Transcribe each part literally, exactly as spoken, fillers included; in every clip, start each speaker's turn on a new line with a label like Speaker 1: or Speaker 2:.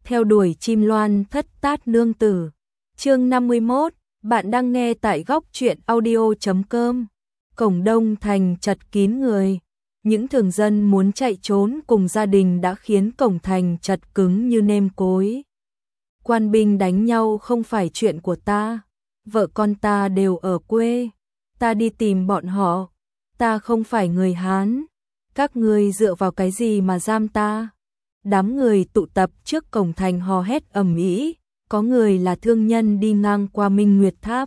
Speaker 1: theo đuổi chim loan thất tát nương tử. Chương năm mươi mốt, bạn đang nghe tại góc truyện audio chấm com. Cổng Đông thành chật kín người. Những thường dân muốn chạy trốn cùng gia đình đã khiến cổng thành chật cứng như nêm cối. Quan binh đánh nhau không phải chuyện của ta. Vợ con ta đều ở quê. Ta đi tìm bọn họ. Ta không phải người Hán. Các ngươi dựa vào cái gì mà giam ta? Đám người tụ tập trước cổng thành hò hét ầm ĩ, có người là thương nhân đi ngang qua Minh Nguyệt Tháp,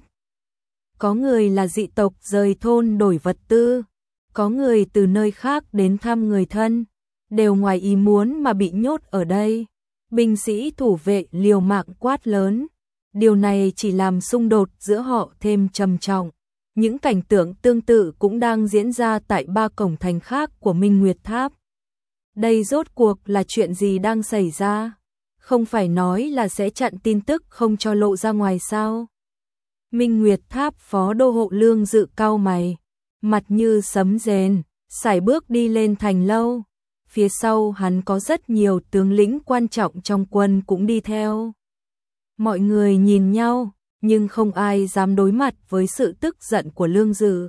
Speaker 1: có người là dị tộc rời thôn đổi vật tư, có người từ nơi khác đến thăm người thân, đều ngoài ý muốn mà bị nhốt ở đây. Binh sĩ thủ vệ liều mạng quát lớn, điều này chỉ làm xung đột giữa họ thêm trầm trọng. Những cảnh tượng tương tự cũng đang diễn ra tại ba cổng thành khác của Minh Nguyệt Tháp. Đây rốt cuộc là chuyện gì đang xảy ra? Không phải nói là sẽ chặn tin tức không cho lộ ra ngoài sao? Minh Nguyệt Tháp phó đô hộ Lương Dự cau mày, mặt như sấm rền, sải bước đi lên thành lâu. Phía sau hắn có rất nhiều tướng lĩnh quan trọng trong quân cũng đi theo. Mọi người nhìn nhau, nhưng không ai dám đối mặt với sự tức giận của Lương Dự.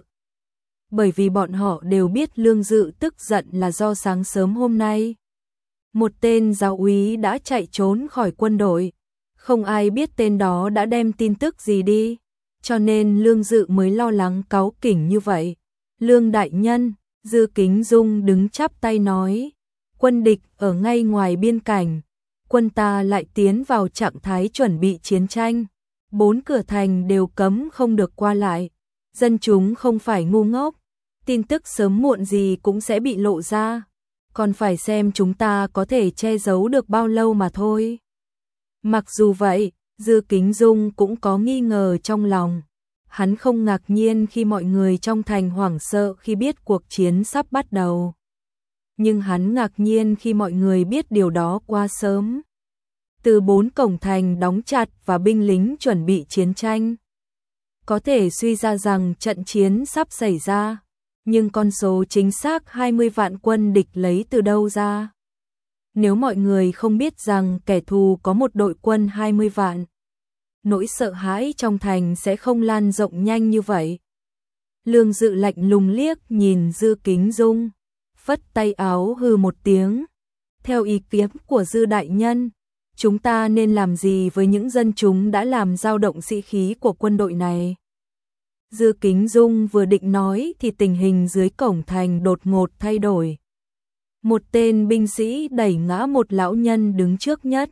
Speaker 1: Bởi vì bọn họ đều biết Lương Dự tức giận là do sáng sớm hôm nay một tên giáo úy đã chạy trốn khỏi quân đội. Không ai biết tên đó đã đem tin tức gì đi, cho nên Lương Dự mới lo lắng cáu kỉnh như vậy. Lương đại nhân, Dư Kính Dung đứng chắp tay nói, quân địch ở ngay ngoài biên cảnh, quân ta lại tiến vào trạng thái chuẩn bị chiến tranh. Bốn cửa thành đều cấm không được qua lại. Dân chúng không phải ngu ngốc, tin tức sớm muộn gì cũng sẽ bị lộ ra, còn phải xem chúng ta có thể che giấu được bao lâu mà thôi. Mặc dù vậy, Dư Kính Dung cũng có nghi ngờ trong lòng. Hắn không ngạc nhiên khi mọi người trong thành hoảng sợ khi biết cuộc chiến sắp bắt đầu. Nhưng hắn ngạc nhiên khi mọi người biết điều đó quá sớm. Từ bốn cổng thành đóng chặt và binh lính chuẩn bị chiến tranh, có thể suy ra rằng trận chiến sắp xảy ra, nhưng con số chính xác hai mươi vạn quân địch lấy từ đâu ra? Nếu mọi người không biết rằng kẻ thù có một đội quân hai mươi vạn, nỗi sợ hãi trong thành sẽ không lan rộng nhanh như vậy. Lương Dự lạnh lùng liếc nhìn Dư Kính Dung, phất tay áo hừ một tiếng. Theo ý kiến của Dư đại nhân, chúng ta nên làm gì với những dân chúng đã làm dao động sĩ khí của quân đội này? Dư Kính Dung vừa định nói thì tình hình dưới cổng thành đột ngột thay đổi. Một tên binh sĩ đẩy ngã một lão nhân đứng trước nhất.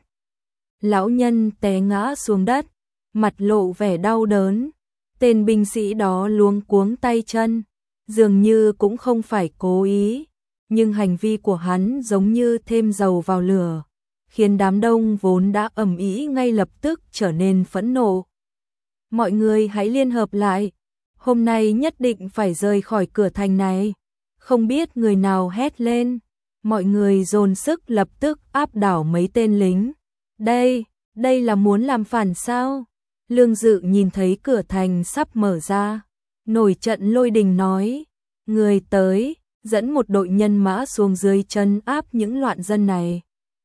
Speaker 1: Lão nhân té ngã xuống đất, mặt lộ vẻ đau đớn. Tên binh sĩ đó luống cuống tay chân, dường như cũng không phải cố ý, nhưng hành vi của hắn giống như thêm dầu vào lửa, khiến đám đông vốn đã ầm ĩ ngay lập tức trở nên phẫn nộ. Mọi người hãy liên hợp lại, hôm nay nhất định phải rời khỏi cửa thành này. Không biết người nào hét lên, mọi người dồn sức lập tức áp đảo mấy tên lính. Đây, đây là muốn làm phản sao? Lương Dự nhìn thấy cửa thành sắp mở ra, nổi trận lôi đình nói, người tới, dẫn một đội nhân mã xuống dưới trấn áp những loạn dân này.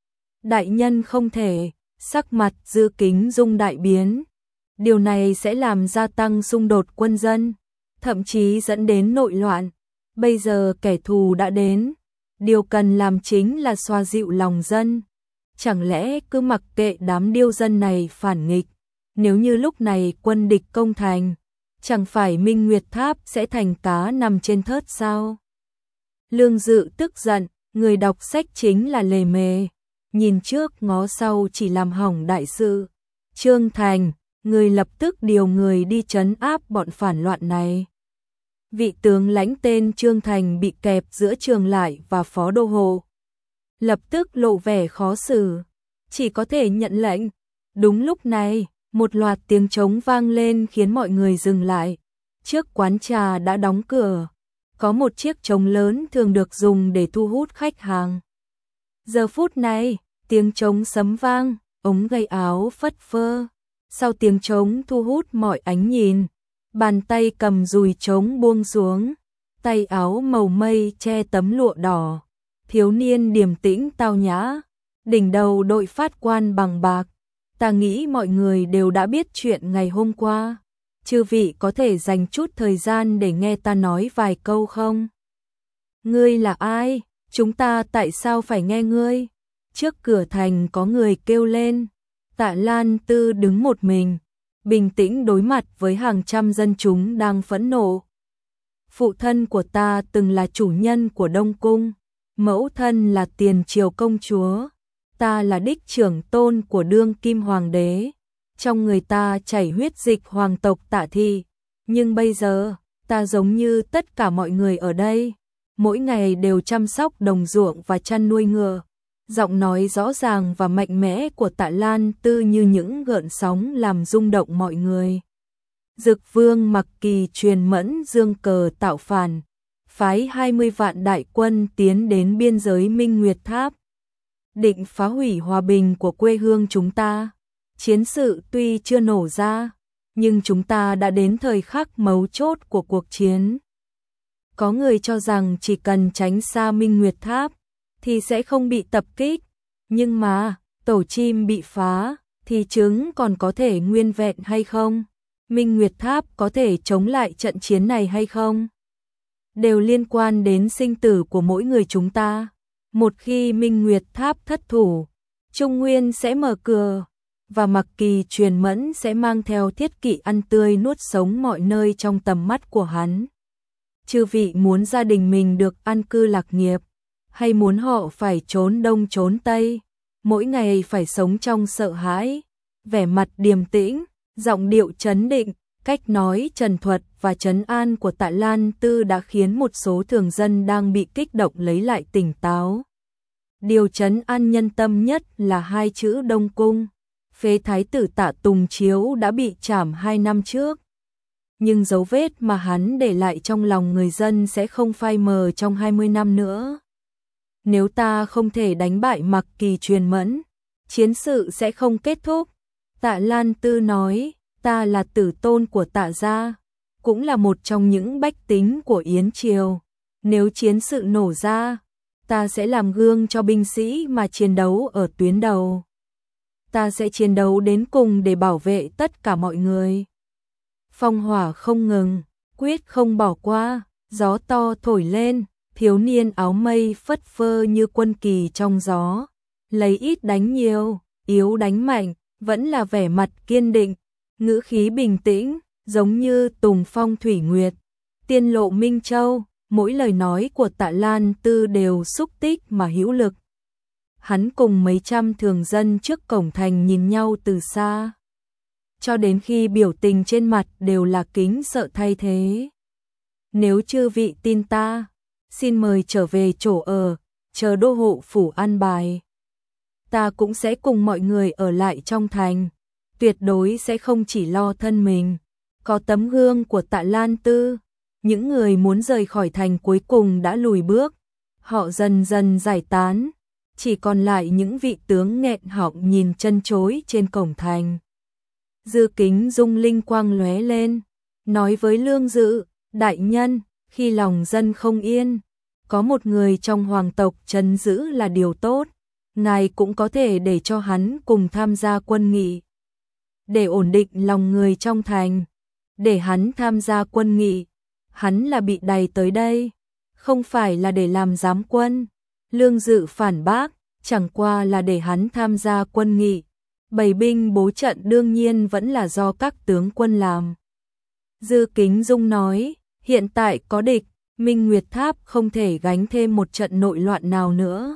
Speaker 1: Đại nhân không thể. Sắc mặt Dư Kính Dung đại biến. Điều này sẽ làm gia tăng xung đột quân dân, thậm chí dẫn đến nội loạn. Bây giờ kẻ thù đã đến, điều cần làm chính là xoa dịu lòng dân. Chẳng lẽ cứ mặc kệ đám điêu dân này phản nghịch? Nếu như lúc này quân địch công thành, chẳng phải Minh Nguyệt Tháp sẽ thành cá nằm trên thớt sao? Lương Dự tức giận, người đọc sách chính là lề mề, nhìn trước ngó sau chỉ làm hỏng đại sự. Trương Thành, người lập tức điều người đi trấn áp bọn phản loạn này. Vị tướng lãnh tên Trương Thành bị kẹp giữa Trường Lại và Phó Đô Hộ, lập tức lộ vẻ khó xử, chỉ có thể nhận lệnh. Đúng lúc này, một loạt tiếng trống vang lên khiến mọi người dừng lại. Trước quán trà đã đóng cửa, có một chiếc trống lớn thường được dùng để thu hút khách hàng. Giờ phút này, tiếng trống sấm vang, ống gây áo phất phơ. Sau tiếng trống thu hút mọi ánh nhìn, bàn tay cầm dùi trống buông xuống, tay áo màu mây che tấm lụa đỏ. Thiếu niên điềm tĩnh tao nhã, Đỉnh đầu đội phát quan bằng bạc. Ta nghĩ mọi người đều đã biết chuyện ngày hôm qua. Chư vị có thể dành chút thời gian để nghe ta nói vài câu không? Ngươi là ai? Chúng ta tại sao phải nghe ngươi? Trước cửa thành có người kêu lên. Tạ Lan Tư đứng một mình, bình tĩnh đối mặt với hàng trăm dân chúng đang phẫn nộ. Phụ thân của ta từng là chủ nhân của Đông Cung, mẫu thân là tiền triều công chúa, ta là đích trưởng tôn của đương kim hoàng đế, trong người ta chảy huyết dịch hoàng tộc Tạ Thị, nhưng bây giờ, ta giống như tất cả mọi người ở đây, mỗi ngày đều chăm sóc đồng ruộng và chăn nuôi ngựa. Giọng nói rõ ràng và mạnh mẽ của Tạ Lan Tư như những gợn sóng làm rung động mọi người. Dực Vương Mặc Kỳ truyền mẫn dương cờ tạo phản, phái hai mươi vạn đại quân tiến đến biên giới Minh Nguyệt Tháp, định phá hủy hòa bình của quê hương chúng ta. Chiến sự tuy chưa nổ ra, nhưng chúng ta đã đến thời khắc mấu chốt của cuộc chiến. Có người cho rằng chỉ cần tránh xa Minh Nguyệt Tháp thì sẽ không bị tập kích, nhưng mà tổ chim bị phá thì trứng còn có thể nguyên vẹn hay không? Minh Nguyệt Tháp có thể chống lại trận chiến này hay không? Đều liên quan đến sinh tử của mỗi người chúng ta. Một khi Minh Nguyệt Tháp thất thủ, Trung Nguyên sẽ mở cửa, và Mặc Kỳ truyền mẫn sẽ mang theo thiết kỵ ăn tươi nuốt sống mọi nơi trong tầm mắt của hắn. Chư vị muốn gia đình mình được an cư lạc nghiệp, hay muốn họ phải trốn đông trốn tây, mỗi ngày phải sống trong sợ hãi? Vẻ mặt điềm tĩnh, giọng điệu trấn định, cách nói trần thuật và trấn an của Tạ Lan Tư đã khiến một số thường dân đang bị kích động lấy lại tỉnh táo. Điều trấn an nhân tâm nhất là hai chữ Đông Cung. Phế thái tử Tạ Tùng Chiếu đã bị trảm hai năm trước, nhưng dấu vết mà hắn để lại trong lòng người dân sẽ không phai mờ trong hai mươi năm nữa. Nếu ta không thể đánh bại Mặc Kỳ truyền mẫn, chiến sự sẽ không kết thúc. Tạ Lan Tư nói, ta là tử tôn của Tạ gia, cũng là một trong những bách tính của Yến Triều. Nếu chiến sự nổ ra, ta sẽ làm gương cho binh sĩ mà chiến đấu ở tuyến đầu. Ta sẽ chiến đấu đến cùng để bảo vệ tất cả mọi người. Phong hỏa không ngừng, quyết không bỏ qua, gió to thổi lên, thiếu niên áo mây phất phơ như quân kỳ trong gió. Lấy ít đánh nhiều, yếu đánh mạnh, vẫn là vẻ mặt kiên định, ngữ khí bình tĩnh, giống như tùng phong thủy nguyệt, tiên lộ minh châu. Mỗi lời nói của Tạ Lan Tư đều xúc tích mà hữu lực. Hắn cùng mấy trăm thường dân trước cổng thành nhìn nhau từ xa, cho đến khi biểu tình trên mặt đều là kính sợ thay thế. Nếu chư vị tin ta, xin mời trở về chỗ ở, chờ đô hộ phủ an bài. Ta cũng sẽ cùng mọi người ở lại trong thành, tuyệt đối sẽ không chỉ lo thân mình. Có tấm gương của Tạ Lan Tư, những người muốn rời khỏi thành cuối cùng đã lùi bước, họ dần dần giải tán, chỉ còn lại những vị tướng nghẹn họng nhìn chân chối trên cổng thành. Dư Kính Dung linh quang lóe lên, nói với Lương Dự, đại nhân, khi lòng dân không yên, có một người trong hoàng tộc trấn giữ là điều tốt, ngài cũng có thể để cho hắn cùng tham gia quân nghị. Để ổn định lòng người trong thành, để hắn tham gia quân nghị, hắn là bị đày tới đây, không phải là để làm giám quân. Lương Dự phản bác, chẳng qua là để hắn tham gia quân nghị. Bày binh bố trận đương nhiên vẫn là do các tướng quân làm. Dư Kính Dung nói, hiện tại có địch, Minh Nguyệt Tháp không thể gánh thêm một trận nội loạn nào nữa.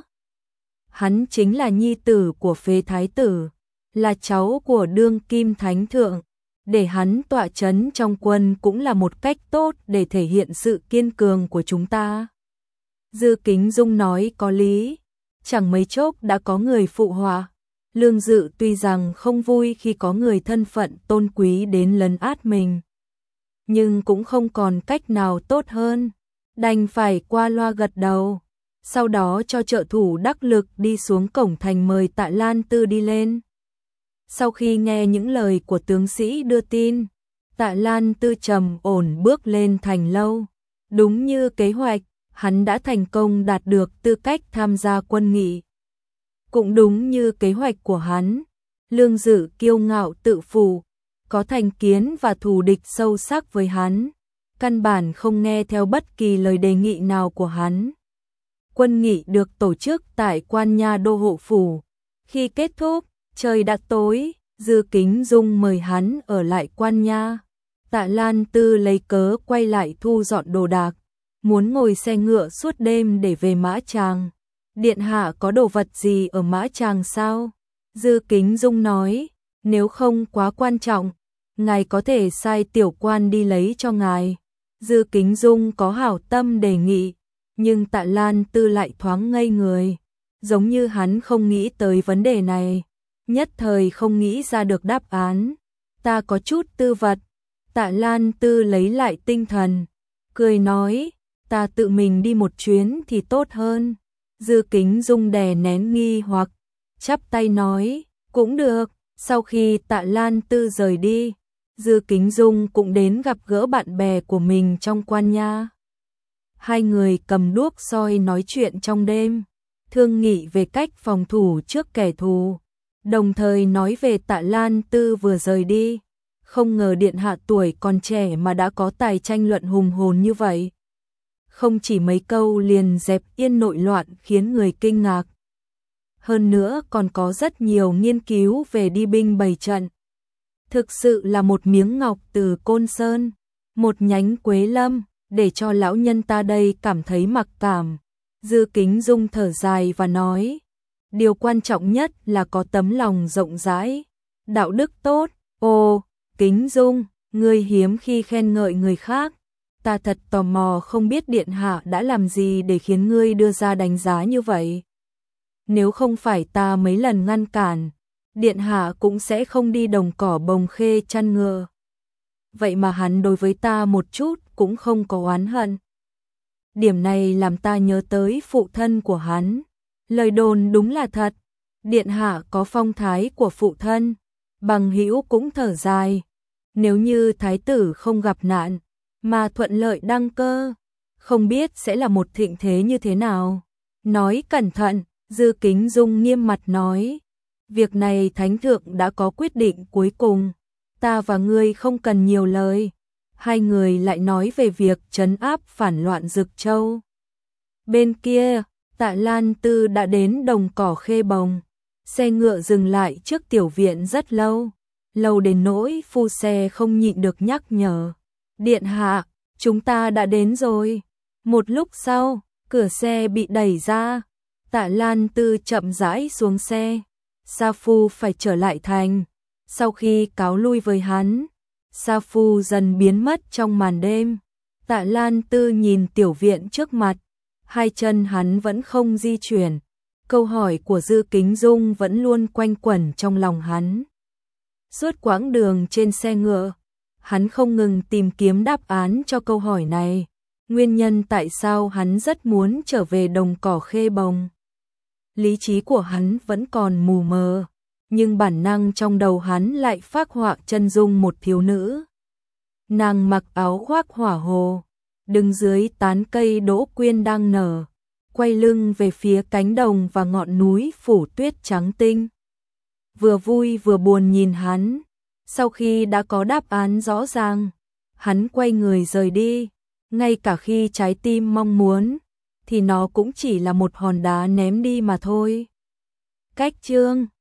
Speaker 1: Hắn chính là nhi tử của phế thái tử, là cháu của đương kim thánh thượng. Để hắn tọa chấn trong quân cũng là một cách tốt để thể hiện sự kiên cường của chúng ta. Dư Kính Dung nói có lý, chẳng mấy chốc đã có người phụ họa. Lương Dự tuy rằng không vui khi có người thân phận tôn quý đến lấn át mình, nhưng cũng không còn cách nào tốt hơn, đành phải qua loa gật đầu, sau đó cho trợ thủ đắc lực đi xuống cổng thành mời Tạ Lan Tư đi lên. Sau khi nghe những lời của tướng sĩ đưa tin, Tạ Lan Tư trầm ổn bước lên thành lâu. Đúng như kế hoạch, hắn đã thành công đạt được tư cách tham gia quân nghị. Cũng đúng như kế hoạch của hắn, Lương Dự kiêu ngạo tự phụ, có thành kiến và thù địch sâu sắc với hắn, căn bản không nghe theo bất kỳ lời đề nghị nào của hắn. Quân nghị được tổ chức tại Quan Nha Đô Hộ Phủ. Khi kết thúc, trời đã tối, Dư Kính Dung mời hắn ở lại Quan Nha. Tạ Lan Tư lấy cớ quay lại thu dọn đồ đạc, muốn ngồi xe ngựa suốt đêm để về Mã Tràng. Điện hạ có đồ vật gì ở Mã Tràng sao? Dư Kính Dung nói, nếu không quá quan trọng, ngài có thể sai tiểu quan đi lấy cho ngài. Dư Kính Dung có hảo tâm đề nghị, nhưng Tạ Lan Tư lại thoáng ngây người, giống như hắn không nghĩ tới vấn đề này, nhất thời không nghĩ ra được đáp án. Ta có chút tư vật. Tạ Lan Tư lấy lại tinh thần, cười nói, ta tự mình đi một chuyến thì tốt hơn. Dư Kính Dung đè nén nghi hoặc, chắp tay nói, cũng được. Sau khi Tạ Lan Tư rời đi, Dư Kính Dung cũng đến gặp gỡ bạn bè của mình trong Quan Nha. Hai người cầm đuốc soi nói chuyện trong đêm, thương nghị về cách phòng thủ trước kẻ thù, đồng thời nói về Tạ Lan Tư vừa rời đi. Không ngờ điện hạ tuổi còn trẻ mà đã có tài tranh luận hùng hồn như vậy. Không chỉ mấy câu liền dẹp yên nội loạn khiến người kinh ngạc. Hơn nữa còn có rất nhiều nghiên cứu về đi binh bày trận. Thực sự là một miếng ngọc từ Côn Sơn, một nhánh Quế Lâm, để cho lão nhân ta đây cảm thấy mặc cảm. Dư Kính Dung thở dài và nói, điều quan trọng nhất là có tấm lòng rộng rãi, đạo đức tốt. Ồ, Kính Dung, ngươi hiếm khi khen ngợi người khác, ta thật tò mò không biết điện hạ đã làm gì để khiến ngươi đưa ra đánh giá như vậy. Nếu không phải ta mấy lần ngăn cản, điện hạ cũng sẽ không đi đồng cỏ bồng khê chăn ngựa. Vậy mà hắn đối với ta một chút cũng không có oán hận. Điểm này làm ta nhớ tới phụ thân của hắn. Lời đồn đúng là thật, điện hạ có phong thái của phụ thân. Bằng hữu cũng thở dài, nếu như thái tử không gặp nạn, mà thuận lợi đăng cơ, không biết sẽ là một thịnh thế như thế nào. Nói cẩn thận, Dư Kính Dung nghiêm mặt nói, việc này thánh thượng đã có quyết định cuối cùng, ta và ngươi không cần nhiều lời. Hai người lại nói về việc trấn áp phản loạn Dực Châu. Bên kia, Tạ Lan Tư đã đến đồng cỏ Khê Bồng. Xe ngựa dừng lại trước tiểu viện rất lâu, lâu đến nỗi phu xe không nhịn được nhắc nhở. Điện hạ, chúng ta đã đến rồi. Một lúc sau, cửa xe bị đẩy ra, Tạ Lan Tư chậm rãi xuống xe. Sa Phu phải trở lại thành. Sau khi cáo lui với hắn, Sa Phu dần biến mất trong màn đêm. Tạ Lan Tư nhìn tiểu viện trước mặt, hai chân hắn vẫn không di chuyển. Câu hỏi của Dư Kính Dung vẫn luôn quanh quẩn trong lòng hắn. Suốt quãng đường trên xe ngựa, hắn không ngừng tìm kiếm đáp án cho câu hỏi này. Nguyên nhân tại sao hắn rất muốn trở về đồng cỏ Khê Bồng. Lý trí của hắn vẫn còn mù mờ, nhưng bản năng trong đầu hắn lại phác họa chân dung một thiếu nữ. Nàng mặc áo khoác hỏa hồ, đứng dưới tán cây đỗ quyên đang nở, quay lưng về phía cánh đồng và ngọn núi phủ tuyết trắng tinh. Vừa vui vừa buồn nhìn hắn, sau khi đã có đáp án rõ ràng, hắn quay người rời đi, ngay cả khi trái tim mong muốn, thì nó cũng chỉ là một hòn đá ném đi mà thôi. Cách chương